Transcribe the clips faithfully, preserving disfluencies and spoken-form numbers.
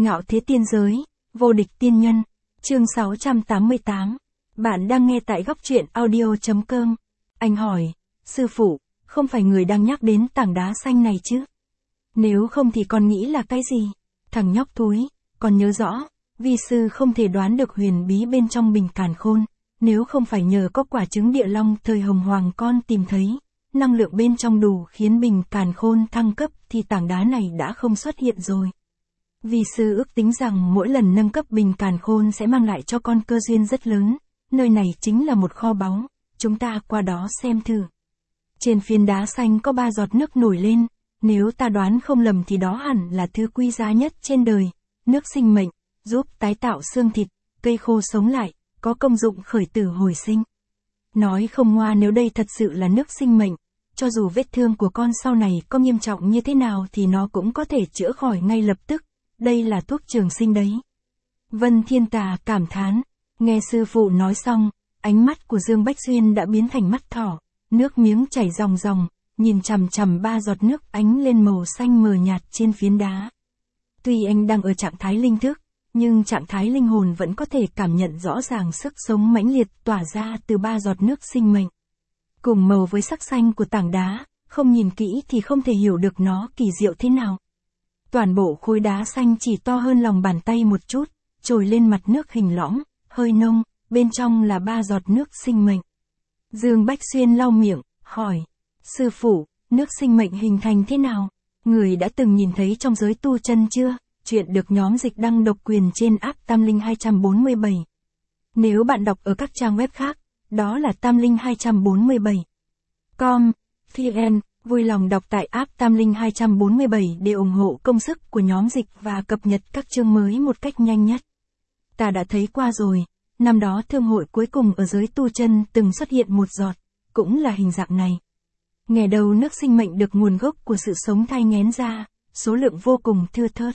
Ngạo thế tiên giới, vô địch tiên nhân, chương sáu trăm tám mươi tám. Bạn đang nghe tại góc truyện audio chấm com. Anh hỏi, sư phụ, không phải người đang nhắc đến tảng đá xanh này chứ? Nếu không thì con nghĩ là cái gì? Thằng nhóc thúi, con nhớ rõ, vi sư không thể đoán được huyền bí bên trong bình càn khôn, nếu không phải nhờ có quả trứng địa long thời hồng hoàng con tìm thấy, năng lượng bên trong đủ khiến bình càn khôn thăng cấp thì tảng đá này đã không xuất hiện rồi. Vi sư ước tính rằng mỗi lần nâng cấp bình càn khôn sẽ mang lại cho con cơ duyên rất lớn, nơi này chính là một kho báu, chúng ta qua đó xem thử. Trên phiến đá xanh có ba giọt nước nổi lên, nếu ta đoán không lầm thì đó hẳn là thứ quý giá nhất trên đời, nước sinh mệnh, giúp tái tạo xương thịt, cây khô sống lại, có công dụng khởi tử hồi sinh. Nói không ngoa, nếu đây thật sự là nước sinh mệnh, cho dù vết thương của con sau này có nghiêm trọng như thế nào thì nó cũng có thể chữa khỏi ngay lập tức, đây là thuốc trường sinh đấy. Vân Thiên Tà cảm thán, nghe sư phụ nói xong, ánh mắt của Dương Bách Xuyên đã biến thành mắt thỏ, nước miếng chảy ròng ròng, nhìn chằm chằm ba giọt nước ánh lên màu xanh mờ nhạt trên phiến đá. Tuy anh đang ở trạng thái linh thức, nhưng trạng thái linh hồn vẫn có thể cảm nhận rõ ràng sức sống mãnh liệt tỏa ra từ ba giọt nước sinh mệnh. Cùng màu với sắc xanh của tảng đá, không nhìn kỹ thì không thể hiểu được nó kỳ diệu thế nào. Toàn bộ khối đá xanh chỉ to hơn lòng bàn tay một chút, trồi lên mặt nước hình lõm, hơi nông, bên trong là ba giọt nước sinh mệnh. Dương Bách Xuyên lau miệng, hỏi, sư phụ, nước sinh mệnh hình thành thế nào? Người đã từng nhìn thấy trong giới tu chân chưa? Chuyện được nhóm dịch đăng độc quyền trên app Tam Linh hai bốn bảy. Nếu bạn đọc ở các trang web khác, đó là Tam Linh hai bốn bảy. Com, vn, vui lòng đọc tại app Tam Linh hai bốn bảy để ủng hộ công sức của nhóm dịch và cập nhật các chương mới một cách nhanh nhất. Ta đã thấy qua rồi, năm đó thương hội cuối cùng ở giới tu chân từng xuất hiện một giọt, cũng là hình dạng này. Nghe đầu nước sinh mệnh được nguồn gốc của sự sống thai nghén ra, số lượng vô cùng thưa thớt.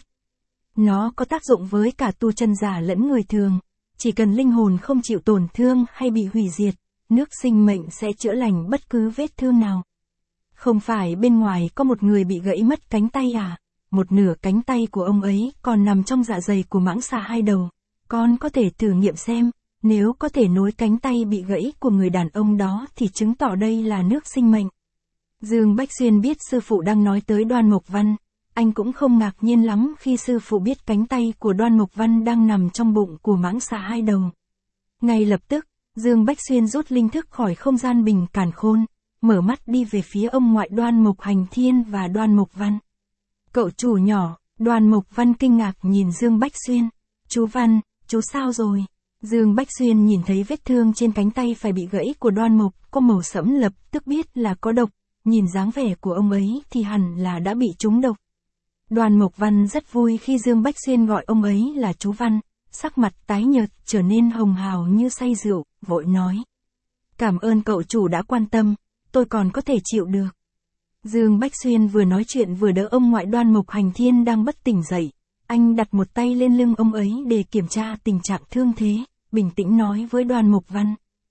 Nó có tác dụng với cả tu chân giả lẫn người thường, chỉ cần linh hồn không chịu tổn thương hay bị hủy diệt, nước sinh mệnh sẽ chữa lành bất cứ vết thương nào. Không phải bên ngoài có một người bị gãy mất cánh tay à, một nửa cánh tay của ông ấy còn nằm trong dạ dày của mãng xà hai đầu, con có thể thử nghiệm xem, nếu có thể nối cánh tay bị gãy của người đàn ông đó thì chứng tỏ đây là nước sinh mệnh. Dương Bách Xuyên biết sư phụ đang nói tới Đoan Mộc Văn, anh cũng không ngạc nhiên lắm khi sư phụ biết cánh tay của Đoan Mộc Văn đang nằm trong bụng của mãng xà hai đầu. Ngay lập tức, Dương Bách Xuyên rút linh thức khỏi không gian bình càn khôn, mở mắt đi về phía ông ngoại Đoan Mộc Hành Thiên và Đoan Mộc Văn. Cậu chủ nhỏ, Đoan Mộc Văn kinh ngạc nhìn Dương Bách Xuyên. Chú Văn, chú sao rồi? Dương Bách Xuyên nhìn thấy vết thương trên cánh tay phải bị gãy của Đoan Mộc có màu sẫm lập tức biết là có độc, nhìn dáng vẻ của ông ấy thì hẳn là đã bị trúng độc. Đoan Mộc Văn rất vui khi Dương Bách Xuyên gọi ông ấy là chú Văn, sắc mặt tái nhợt trở nên hồng hào như say rượu, vội nói. Cảm ơn cậu chủ đã quan tâm, tôi còn có thể chịu được. Dương Bách Xuyên vừa nói chuyện vừa đỡ ông ngoại Đoan Mộc Hành Thiên đang bất tỉnh dậy, anh đặt một tay lên lưng ông ấy để kiểm tra tình trạng thương thế, bình tĩnh nói với Đoan Mộc Văn.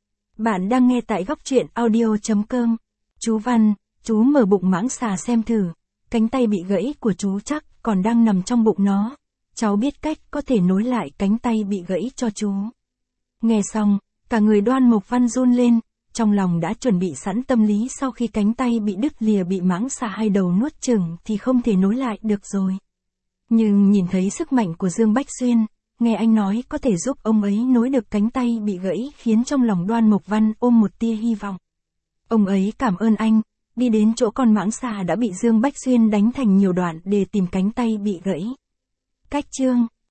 Bạn đang nghe tại góc truyện audio chấm com. Chú Văn, chú mở bụng mãng xà xem thử, cánh tay bị gãy của chú chắc còn đang nằm trong bụng nó, cháu biết cách có thể nối lại cánh tay bị gãy cho chú. Nghe xong, cả người Đoan Mộc Văn run lên, trong lòng đã chuẩn bị sẵn tâm lý sau khi cánh tay bị đứt lìa bị mãng xà hai đầu nuốt chửng thì không thể nối lại được rồi. Nhưng nhìn thấy sức mạnh của Dương Bách Xuyên, nghe anh nói có thể giúp ông ấy nối được cánh tay bị gãy khiến trong lòng Đoan Mộc Văn ôm một tia hy vọng. Ông ấy cảm ơn anh, đi đến chỗ con mãng xà đã bị Dương Bách Xuyên đánh thành nhiều đoạn để tìm cánh tay bị gãy. Cách chương